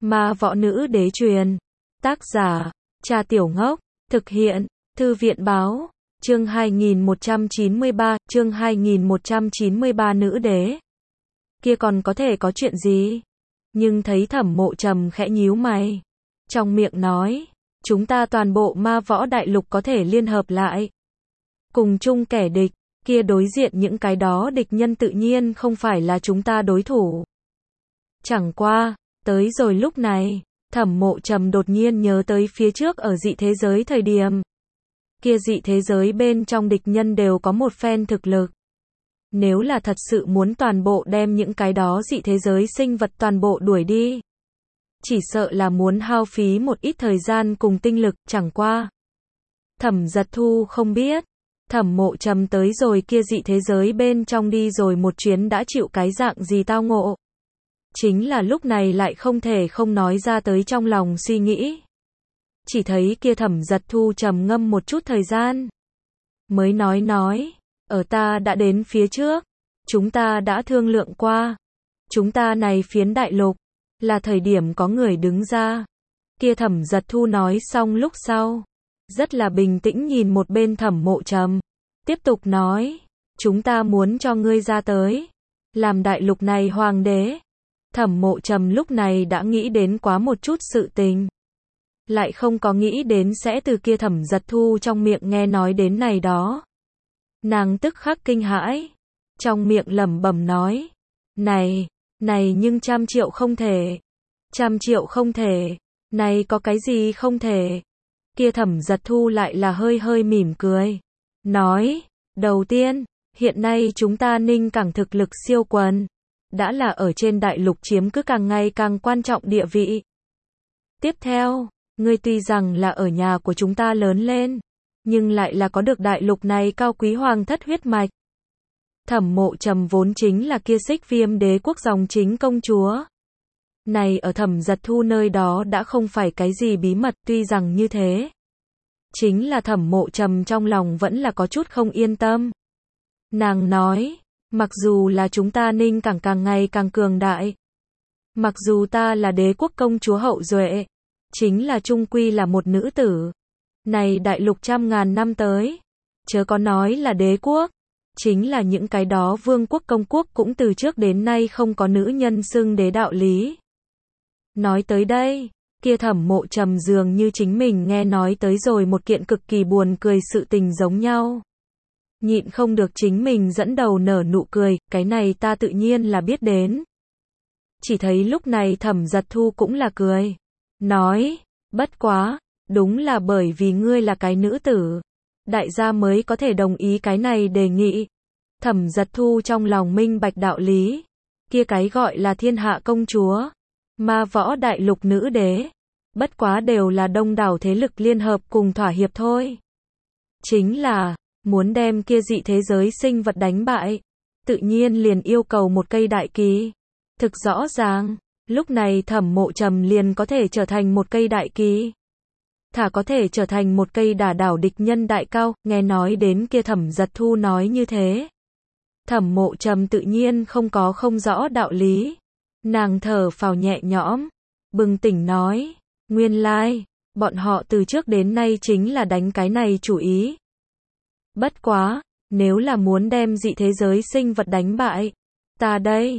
Ma võ nữ đế truyền. Tác giả, Cha Tiểu Ngốc. Thực hiện, Thư viện báo. Chương 2193, chương 2193 nữ đế. Kia còn có thể có chuyện gì? Nhưng thấy Thẩm Mộ Trầm khẽ nhíu mày. Trong miệng nói, chúng ta toàn bộ ma võ đại lục có thể liên hợp lại. Cùng chung kẻ địch, kia đối diện những cái đó địch nhân tự nhiên không phải là chúng ta đối thủ. Chẳng qua, tới rồi lúc này, Thẩm Mộ Trầm đột nhiên nhớ tới phía trước ở dị thế giới thời điểm. Kia dị thế giới bên trong địch nhân đều có một phen thực lực. Nếu là thật sự muốn toàn bộ đem những cái đó dị thế giới sinh vật toàn bộ đuổi đi, chỉ sợ là muốn hao phí một ít thời gian cùng tinh lực, chẳng qua. Thẩm Giật Thu không biết, Thẩm Mộ Trầm tới rồi kia dị thế giới bên trong đi rồi một chuyến đã chịu cái dạng gì tao ngộ. Chính là lúc này lại không thể không nói ra tới trong lòng suy nghĩ. Chỉ thấy kia Thẩm Giật Thu trầm ngâm một chút thời gian. Mới nói, ở ta đã đến phía trước, chúng ta đã thương lượng qua. Chúng ta này phiến đại lục, là thời điểm có người đứng ra. Kia Thẩm Giật Thu nói xong lúc sau, rất là bình tĩnh nhìn một bên Thẩm Mộ Trầm. Tiếp tục nói, chúng ta muốn cho ngươi ra tới, làm đại lục này hoàng đế. Thẩm Mộ Trầm lúc này đã nghĩ đến quá một chút sự tình. Lại không có nghĩ đến sẽ từ kia Thẩm Giật Thu trong miệng nghe nói đến này đó. Nàng tức khắc kinh hãi, trong miệng lẩm bẩm nói, này nhưng 100 triệu không thể, 100 triệu không thể, này có cái gì không thể. Kia Thẩm Giật Thu lại là hơi mỉm cười, nói, đầu tiên, hiện nay chúng ta Ninh Cảng thực lực siêu quần, đã là ở trên đại lục chiếm cứ càng ngày càng quan trọng địa vị. Tiếp theo, ngươi tuy rằng là ở nhà của chúng ta lớn lên, nhưng lại là có được đại lục này cao quý hoàng thất huyết mạch. Thẩm Mộ Trầm vốn chính là kia Xích Viêm đế quốc dòng chính công chúa. Này ở Thẩm Giật Thu nơi đó đã không phải cái gì bí mật, tuy rằng như thế. Chính là Thẩm Mộ Trầm trong lòng vẫn là có chút không yên tâm. Nàng nói, mặc dù là chúng ta Ninh Cảng càng ngày càng cường đại, mặc dù ta là đế quốc công chúa hậu duệ, chính là chung quy là một nữ tử. Này đại lục 100.000 năm tới, chớ có nói là đế quốc, chính là những cái đó vương quốc công quốc cũng từ trước đến nay không có nữ nhân xưng đế đạo lý. Nói tới đây, kia Thẩm Mộ Trầm dường như chính mình nghe nói tới rồi một kiện cực kỳ buồn cười sự tình giống nhau. Nhịn không được chính mình dẫn đầu nở nụ cười, cái này ta tự nhiên là biết đến. Chỉ thấy lúc này Thẩm Giật Thu cũng là cười, nói, bất quá, đúng là bởi vì ngươi là cái nữ tử, đại gia mới có thể đồng ý cái này đề nghị. Thẩm Giật Thu trong lòng minh bạch đạo lý, kia cái gọi là thiên hạ công chúa, ma võ đại lục nữ đế, bất quá đều là đông đảo thế lực liên hợp cùng thỏa hiệp thôi. Chính là, muốn đem kia dị thế giới sinh vật đánh bại, tự nhiên liền yêu cầu một cây đại kỳ. Thực rõ ràng, lúc này Thẩm Mộ Trầm liền có thể trở thành một cây đại kỳ. Thả có thể trở thành một cây đả đảo địch nhân đại cao, nghe nói đến kia Thẩm Giật Thu nói như thế. Thẩm Mộ Trầm tự nhiên không rõ đạo lý. Nàng thở phào nhẹ nhõm, bừng tỉnh nói, nguyên lai, bọn họ từ trước đến nay chính là đánh cái này chủ ý. Bất quá, nếu là muốn đem dị thế giới sinh vật đánh bại, ta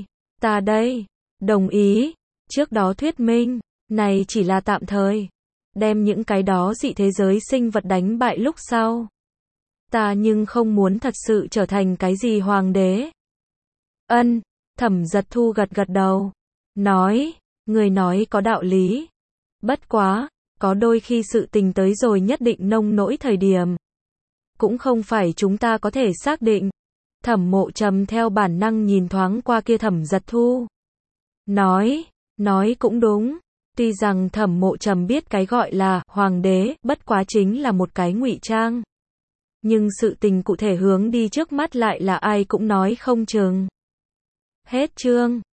đây, đồng ý, trước đó thuyết minh, này chỉ là tạm thời, đem những cái đó dị thế giới sinh vật đánh bại lúc sau. Ta nhưng không muốn thật sự trở thành cái gì hoàng đế. Ân, Thẩm Giật Thu gật đầu, nói, người nói có đạo lý. Bất quá, có đôi khi sự tình tới rồi nhất định nông nỗi thời điểm, cũng không phải chúng ta có thể xác định. Thẩm Mộ Trầm theo bản năng nhìn thoáng qua kia Thẩm Giật Thu. Nói cũng đúng. Tuy rằng Thẩm Mộ Trầm biết cái gọi là hoàng đế, bất quá chính là một cái ngụy trang. Nhưng sự tình cụ thể hướng đi trước mắt lại là ai cũng nói không chừng. Hết chương.